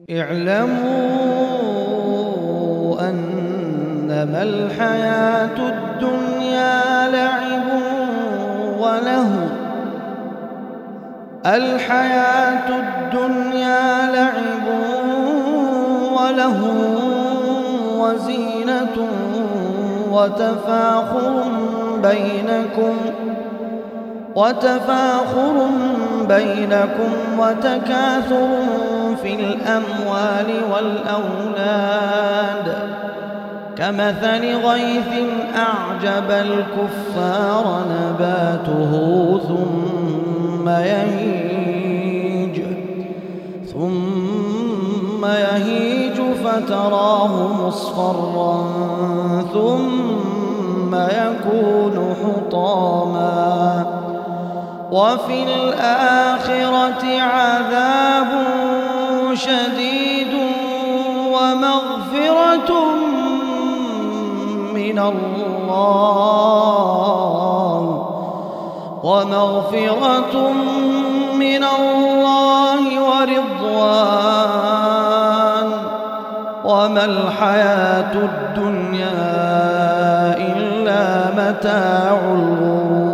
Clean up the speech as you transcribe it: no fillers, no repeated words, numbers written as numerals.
اعلموا أنما الحياة الدنيا لعب وله وزينة وتفاخر بينكم وتكاثر في الأموال والأولاد كمثل غيث أعجب الكفار نباته ثم يهيج فتراه مصفرا ثم يكون حطاما وفي الآخرة عذاب شديد ومغفرة من الله ورضوان وما الحياة الدنيا إلا متاع الغرور.